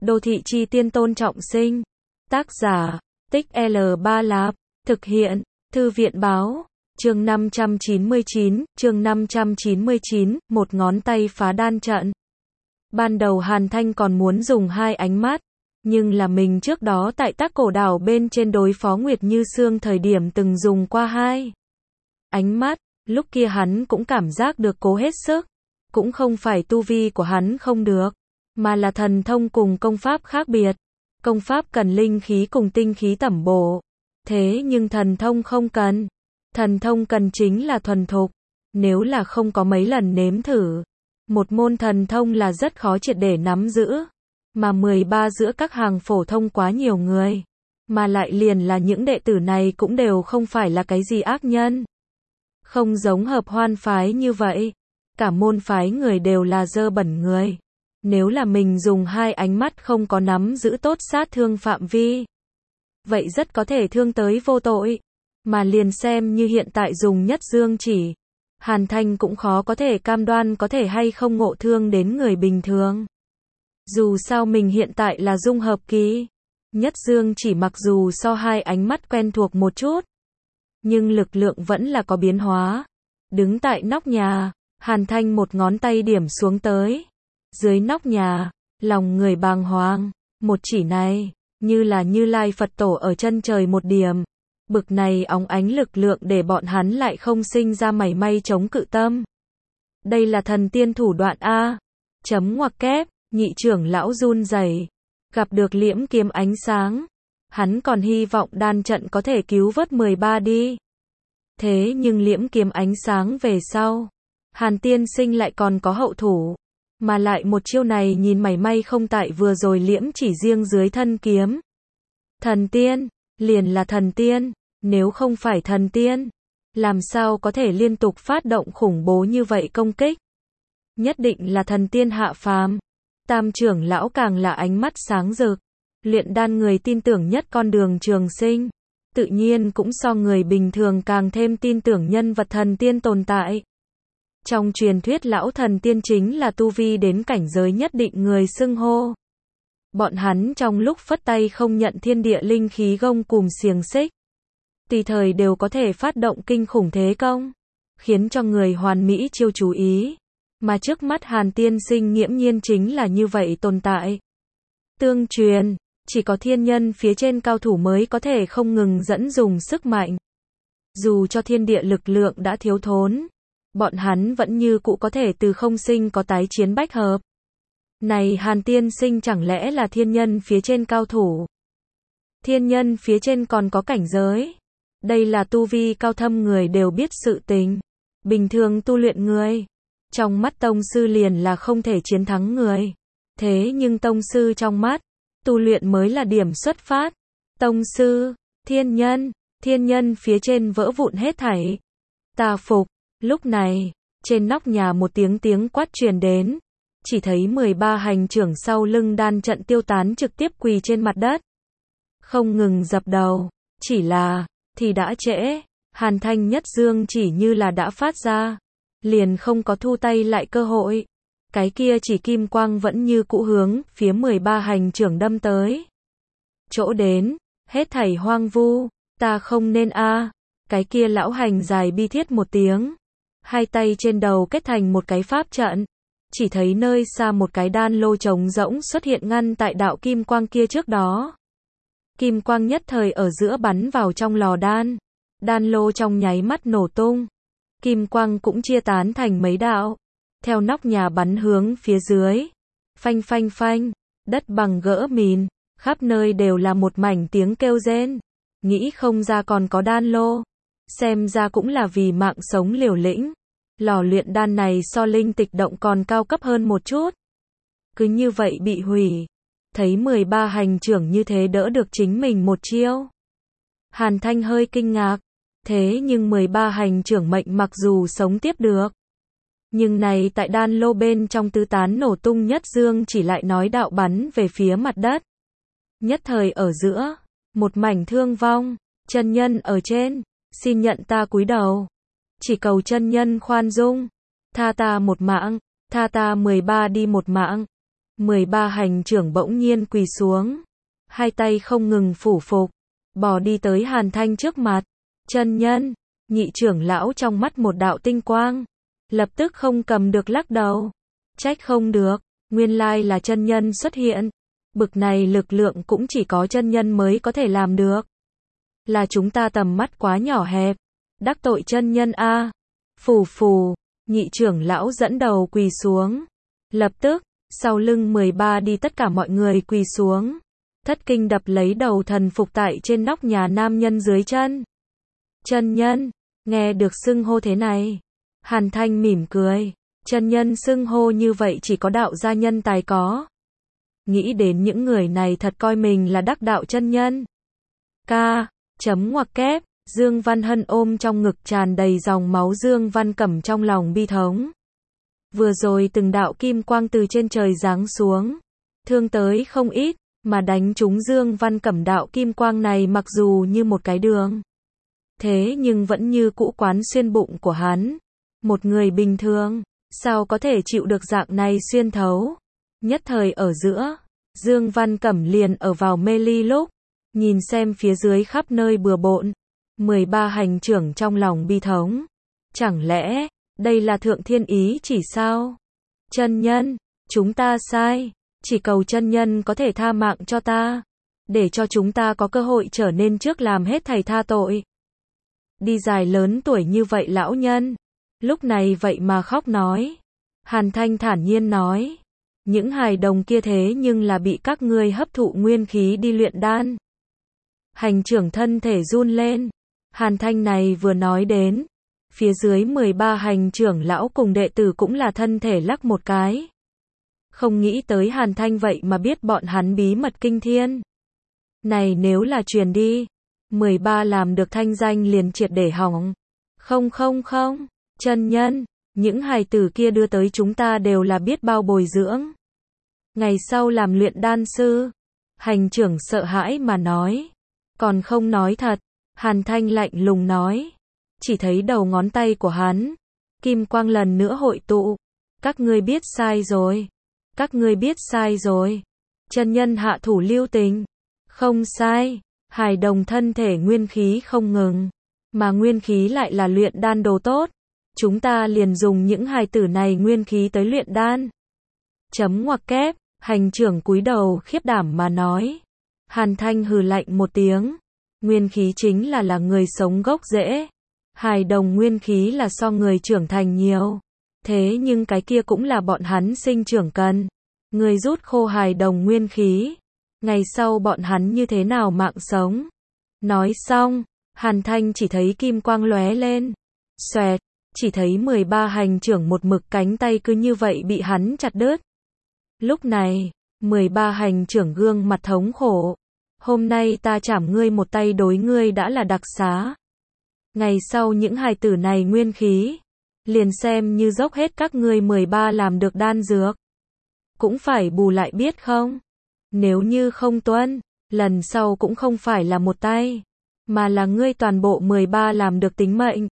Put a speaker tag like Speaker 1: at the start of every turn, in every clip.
Speaker 1: Đô thị chi tiên Tôn Trọng Sinh. Tác giả, Tích L3 Lạp. Thực hiện, Thư viện báo. Chương 599, chương 599, một ngón tay phá đan trận. Ban đầu Hàn Thanh còn muốn dùng hai ánh mắt, nhưng là mình trước đó tại Tắc Cổ Đảo bên trên đối phó Nguyệt Như Sương thời điểm từng dùng qua hai ánh mắt, lúc kia hắn cũng cảm giác được cố hết sức, cũng không phải tu vi của hắn không được, mà là thần thông cùng công pháp khác biệt. Công pháp cần linh khí cùng tinh khí tẩm bổ, thế nhưng thần thông không cần. Thần thông cần chính là thuần thục, nếu là không có mấy lần nếm thử, một môn thần thông là rất khó triệt để nắm giữ, mà 13 giữa các hàng phổ thông quá nhiều người, mà lại liền là những đệ tử này cũng đều không phải là cái gì ác nhân. Không giống Hợp Hoan phái như vậy, cả môn phái người đều là dơ bẩn người. Nếu là mình dùng hai ánh mắt không có nắm giữ tốt sát thương phạm vi, vậy rất có thể thương tới vô tội. Mà liền xem như hiện tại dùng nhất dương chỉ, Hàn Thanh cũng khó có thể cam đoan có thể hay không ngộ thương đến người bình thường. Dù sao mình hiện tại là dung hợp kỳ, nhất dương chỉ mặc dù so hai ánh mắt quen thuộc một chút, nhưng lực lượng vẫn là có biến hóa. Đứng tại nóc nhà, Hàn Thanh một ngón tay điểm xuống tới. Dưới nóc nhà, lòng người bàng hoàng, một chỉ này, như là Như Lai Phật Tổ ở chân trời một điểm. Bực này óng ánh lực lượng để bọn hắn lại không sinh ra mảy may chống cự tâm. Đây là thần tiên thủ đoạn A. Chấm ngoặc kép, nhị trưởng lão run rẩy, gặp được liễm kiếm ánh sáng. Hắn còn hy vọng đan trận có thể cứu vớt 13 đi. Thế nhưng liễm kiếm ánh sáng về sau, Hàn tiên sinh lại còn có hậu thủ. Mà lại một chiêu này nhìn mảy may không tại vừa rồi liễm chỉ riêng dưới thân kiếm. Thần tiên, liền là thần tiên, nếu không phải thần tiên, làm sao có thể liên tục phát động khủng bố như vậy công kích? Nhất định là thần tiên hạ phàm. Tam trưởng lão càng là ánh mắt sáng rực, luyện đan người tin tưởng nhất con đường trường sinh, tự nhiên cũng so người bình thường càng thêm tin tưởng nhân vật thần tiên tồn tại. Trong truyền thuyết lão thần tiên chính là tu vi đến cảnh giới nhất định người xưng hô. Bọn hắn trong lúc phất tay không nhận thiên địa linh khí gông cùm xiềng xích, tùy thời đều có thể phát động kinh khủng thế công, khiến cho người hoàn mỹ chiêu chú ý. Mà trước mắt Hàn tiên sinh nghiễm nhiên chính là như vậy tồn tại. Tương truyền, chỉ có thiên nhân phía trên cao thủ mới có thể không ngừng dẫn dùng sức mạnh. Dù cho thiên địa lực lượng đã thiếu thốn, bọn hắn vẫn như cũ có thể từ không sinh có tái chiến bách hợp. Này Hàn tiên sinh chẳng lẽ là thiên nhân phía trên cao thủ? Thiên nhân phía trên còn có cảnh giới. Đây là tu vi cao thâm người đều biết sự tình. Bình thường tu luyện người, trong mắt tông sư liền là không thể chiến thắng người. Thế nhưng tông sư trong mắt, tu luyện mới là điểm xuất phát. Tông sư, thiên nhân phía trên vỡ vụn hết thảy. Ta phục. Lúc này, trên nóc nhà một tiếng quát truyền đến, chỉ thấy 13 hành trưởng sau lưng đan trận tiêu tán trực tiếp quỳ trên mặt đất. Không ngừng dập đầu, chỉ là, thì đã trễ, Hàn Thanh nhất dương chỉ như là đã phát ra, liền không có thu tay lại cơ hội. Cái kia chỉ kim quang vẫn như cũ hướng phía 13 hành trưởng đâm tới. Chỗ đến, hết thảy hoang vu, ta không nên a. Cái kia lão hành dài bi thiết một tiếng, hai tay trên đầu kết thành một cái pháp trận, chỉ thấy nơi xa một cái đan lô trống rỗng xuất hiện ngăn tại đạo kim quang kia trước đó. Kim quang nhất thời ở giữa bắn vào trong lò đan, đan lô trong nháy mắt nổ tung, kim quang cũng chia tán thành mấy đạo, theo nóc nhà bắn hướng phía dưới. Phanh phanh phanh, đất bằng gỡ mìn, khắp nơi đều là một mảnh tiếng kêu rên. Nghĩ không ra còn có đan lô, xem ra cũng là vì mạng sống liều lĩnh. Lò luyện đan này so linh tịch động còn cao cấp hơn một chút. Cứ như vậy bị hủy. Thấy 13 hành trưởng như thế đỡ được chính mình một chiêu, Hàn Thanh hơi kinh ngạc. Thế nhưng 13 hành trưởng mệnh mặc dù sống tiếp được, nhưng này tại đan lô bên trong tứ tán nổ tung nhất dương chỉ lại nói đạo bắn về phía mặt đất. Nhất thời ở giữa, một mảnh thương vong, chân nhân ở trên, xin nhận ta cúi đầu. Chỉ cầu chân nhân khoan dung, tha ta một mạng, tha ta 13 đi một mạng. 13 hành trưởng bỗng nhiên quỳ xuống, hai tay không ngừng phủ phục, bò đi tới Hàn Thanh trước mặt. Chân nhân, nhị trưởng lão trong mắt một đạo tinh quang, lập tức không cầm được lắc đầu. Trách không được, nguyên lai là chân nhân xuất hiện. Bực này lực lượng cũng chỉ có chân nhân mới có thể làm được. Là chúng ta tầm mắt quá nhỏ hẹp, đắc tội chân nhân a. Phù phù, nhị trưởng lão dẫn đầu quỳ xuống. Lập tức, sau lưng 13 đi tất cả mọi người quỳ xuống. Thất kinh đập lấy đầu thần phục tại trên nóc nhà nam nhân dưới chân. Chân nhân, nghe được xưng hô thế này. Hàn Thanh mỉm cười. Chân nhân xưng hô như vậy chỉ có đạo gia nhân tài có. Nghĩ đến những người này thật coi mình là đắc đạo chân nhân. Ca, chấm ngoặc kép, Dương Văn Hân ôm trong ngực tràn đầy dòng máu Dương Văn Cẩm trong lòng bi thống. Vừa rồi từng đạo kim quang từ trên trời giáng xuống, thương tới không ít, mà đánh trúng Dương Văn Cẩm đạo kim quang này mặc dù như một cái đường. Thế nhưng vẫn như cũ quán xuyên bụng của hắn. Một người bình thường, sao có thể chịu được dạng này xuyên thấu. Nhất thời ở giữa, Dương Văn Cẩm liền ở vào mê ly lúc, nhìn xem phía dưới khắp nơi bừa bộn. 13 hành trưởng trong lòng bi thống. Chẳng lẽ, đây là thượng thiên ý chỉ sao? Chân nhân, chúng ta sai, chỉ cầu chân nhân có thể tha mạng cho ta, để cho chúng ta có cơ hội trở nên trước làm hết thảy tha tội. Đi dài lớn tuổi như vậy lão nhân, lúc này vậy mà khóc nói. Hàn Thanh thản nhiên nói, những hài đồng kia thế nhưng là bị các ngươi hấp thụ nguyên khí đi luyện đan. Hành trưởng thân thể run lên. Hàn Thanh này vừa nói đến, phía dưới 13 hành trưởng lão cùng đệ tử cũng là thân thể lắc một cái. Không nghĩ tới Hàn Thanh vậy mà biết bọn hắn bí mật kinh thiên. Này nếu là truyền đi, 13 làm được thanh danh liền triệt để hỏng. Không, chân nhân, những hài tử kia đưa tới chúng ta đều là biết bao bồi dưỡng. Ngày sau làm luyện đan sư. Hành trưởng sợ hãi mà nói. Còn không nói thật. Hàn Thanh lạnh lùng nói. Chỉ thấy đầu ngón tay của hắn, kim quang lần nữa hội tụ. Các ngươi biết sai rồi. Các ngươi biết sai rồi. Chân nhân hạ thủ lưu tình. Không sai. Hài đồng thân thể nguyên khí không ngừng. Mà nguyên khí lại là luyện đan đồ tốt. Chúng ta liền dùng những hài tử này nguyên khí tới luyện đan. Chấm ngoặc kép. Hành trưởng cúi đầu khiếp đảm mà nói. Hàn Thanh hừ lạnh một tiếng. Nguyên khí chính là người sống gốc rễ. Hài đồng nguyên khí là so người trưởng thành nhiều. Thế nhưng cái kia cũng là bọn hắn sinh trưởng cần. Người rút khô hài đồng nguyên khí. Ngày sau bọn hắn như thế nào mạng sống. Nói xong, Hàn Thanh chỉ thấy kim quang lóe lên. Xoẹt, chỉ thấy 13 hành trưởng một mực cánh tay cứ như vậy bị hắn chặt đứt. Lúc này, 13 hành trưởng gương mặt thống khổ. Hôm nay ta chảm ngươi một tay đối ngươi đã là đặc xá. Ngày sau những hài tử này nguyên khí, liền xem như dốc hết các ngươi 13 làm được đan dược. Cũng phải bù lại biết không? Nếu như không tuân, lần sau cũng không phải là một tay, mà là ngươi toàn bộ 13 làm được tính mệnh.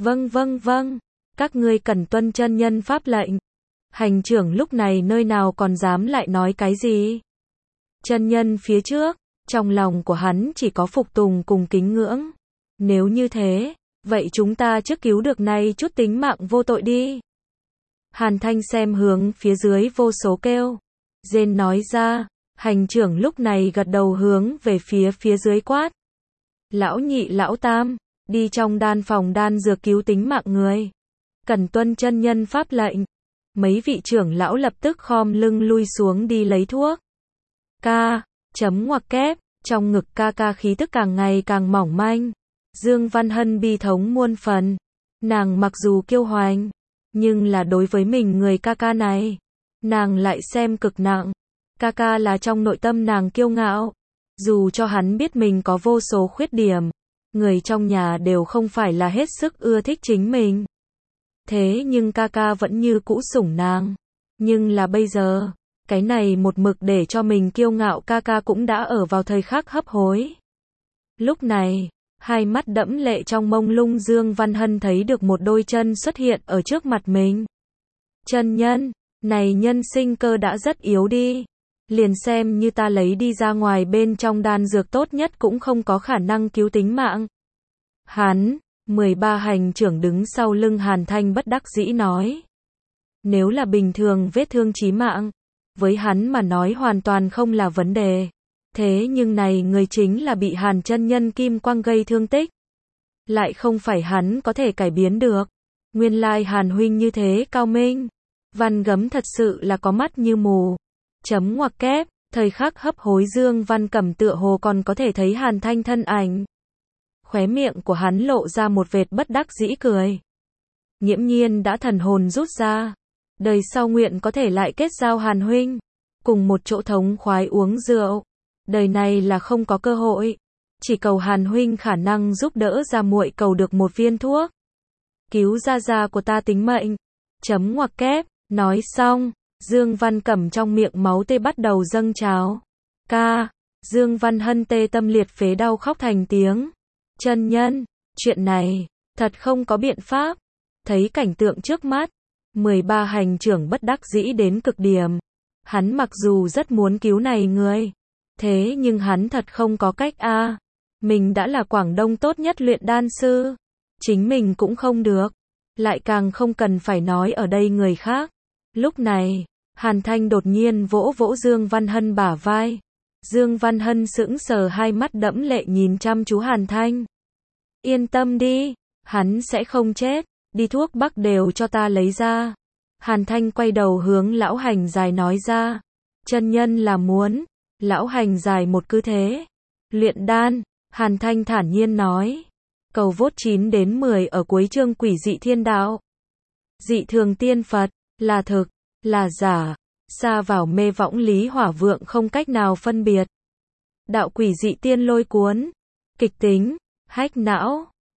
Speaker 1: Vâng, các ngươi cần tuân chân nhân pháp lệnh. Hành trưởng lúc này nơi nào còn dám lại nói cái gì? Chân nhân phía trước, trong lòng của hắn chỉ có phục tùng cùng kính ngưỡng. Nếu như thế, vậy chúng ta trước cứu được này chút tính mạng vô tội đi. Hàn Thanh xem hướng phía dưới vô số kêu. Rên nói ra, hành trưởng lúc này gật đầu hướng về phía dưới quát. Lão nhị lão tam, đi trong đan phòng đan dược cứu tính mạng người. Cần tuân chân nhân pháp lệnh. Mấy vị trưởng lão lập tức khom lưng lui xuống đi lấy thuốc. Ca, chấm ngoặc kép, trong ngực ca khí tức càng ngày càng mỏng manh. Dương Văn Hân bi thống muôn phần. Nàng mặc dù kiêu hoành, nhưng là đối với mình người ca này, nàng lại xem cực nặng. Ca là trong nội tâm nàng kiêu ngạo. Dù cho hắn biết mình có vô số khuyết điểm, người trong nhà đều không phải là hết sức ưa thích chính mình. Thế nhưng ca vẫn như cũ sủng nàng. Nhưng là bây giờ, cái này một mực để cho mình kiêu ngạo ca cũng đã ở vào thời khắc hấp hối. Lúc này, hai mắt đẫm lệ trong mông lung Dương Văn Hân thấy được một đôi chân xuất hiện ở trước mặt mình. Chân nhân, Này nhân sinh cơ đã rất yếu đi. Liền xem như ta lấy đi ra ngoài bên trong đan dược tốt nhất cũng không có khả năng cứu tính mạng. Hắn, 13 hành trưởng đứng sau lưng Hàn Thanh bất đắc dĩ nói. Nếu là bình thường vết thương chí mạng, với hắn mà nói hoàn toàn không là vấn đề. Thế nhưng này người chính là bị Hàn chân nhân kim quang gây thương tích. Lại không phải hắn có thể cải biến được. Nguyên lai Hàn huynh như thế cao minh. Văn Gấm thật sự là có mắt như mù. Chấm ngoặc kép, thời khắc hấp hối Dương Văn Cẩm tựa hồ còn có thể thấy Hàn Thanh thân ảnh. Khóe miệng của hắn lộ ra một vệt bất đắc dĩ cười. Nghiễm nhiên đã thần hồn rút ra. Đời sau nguyện có thể lại kết giao Hàn huynh. Cùng một chỗ thống khoái uống rượu. Đời này là không có cơ hội. Chỉ cầu Hàn huynh khả năng giúp đỡ ra muội cầu được một viên thuốc. Cứu gia gia của ta tính mệnh. Chấm ngoặc kép, nói xong. Dương Văn Cẩm trong miệng máu tê bắt đầu dâng trào. Ca, Dương Văn Hân tê tâm liệt phế đau khóc thành tiếng. Chân nhân, chuyện này, thật không có biện pháp. Thấy cảnh tượng trước mắt, 13 hành trưởng bất đắc dĩ đến cực điểm. Hắn mặc dù rất muốn cứu này người, thế nhưng hắn thật không có cách a. Mình đã là Quảng Đông tốt nhất luyện đan sư, chính mình cũng không được, lại càng không cần phải nói ở đây người khác. Lúc này, Hàn Thanh đột nhiên vỗ vỗ Dương Văn Hân bả vai. Dương Văn Hân sững sờ hai mắt đẫm lệ nhìn chăm chú Hàn Thanh. Yên tâm đi, hắn sẽ không chết, đi thuốc bắc đều cho ta lấy ra. Hàn Thanh quay đầu hướng lão hành dài nói ra. Chân nhân là muốn, lão hành dài một cứ thế. Luyện đan, Hàn Thanh thản nhiên nói. Cầu vốt 9 đến 10 ở cuối chương Quỷ dị thiên đạo. Dị thường tiên Phật, là thực, là giả, xa vào mê võng lý hỏa vượng không cách nào phân biệt. Đạo quỷ dị tiên lôi cuốn, kịch tính, hách não.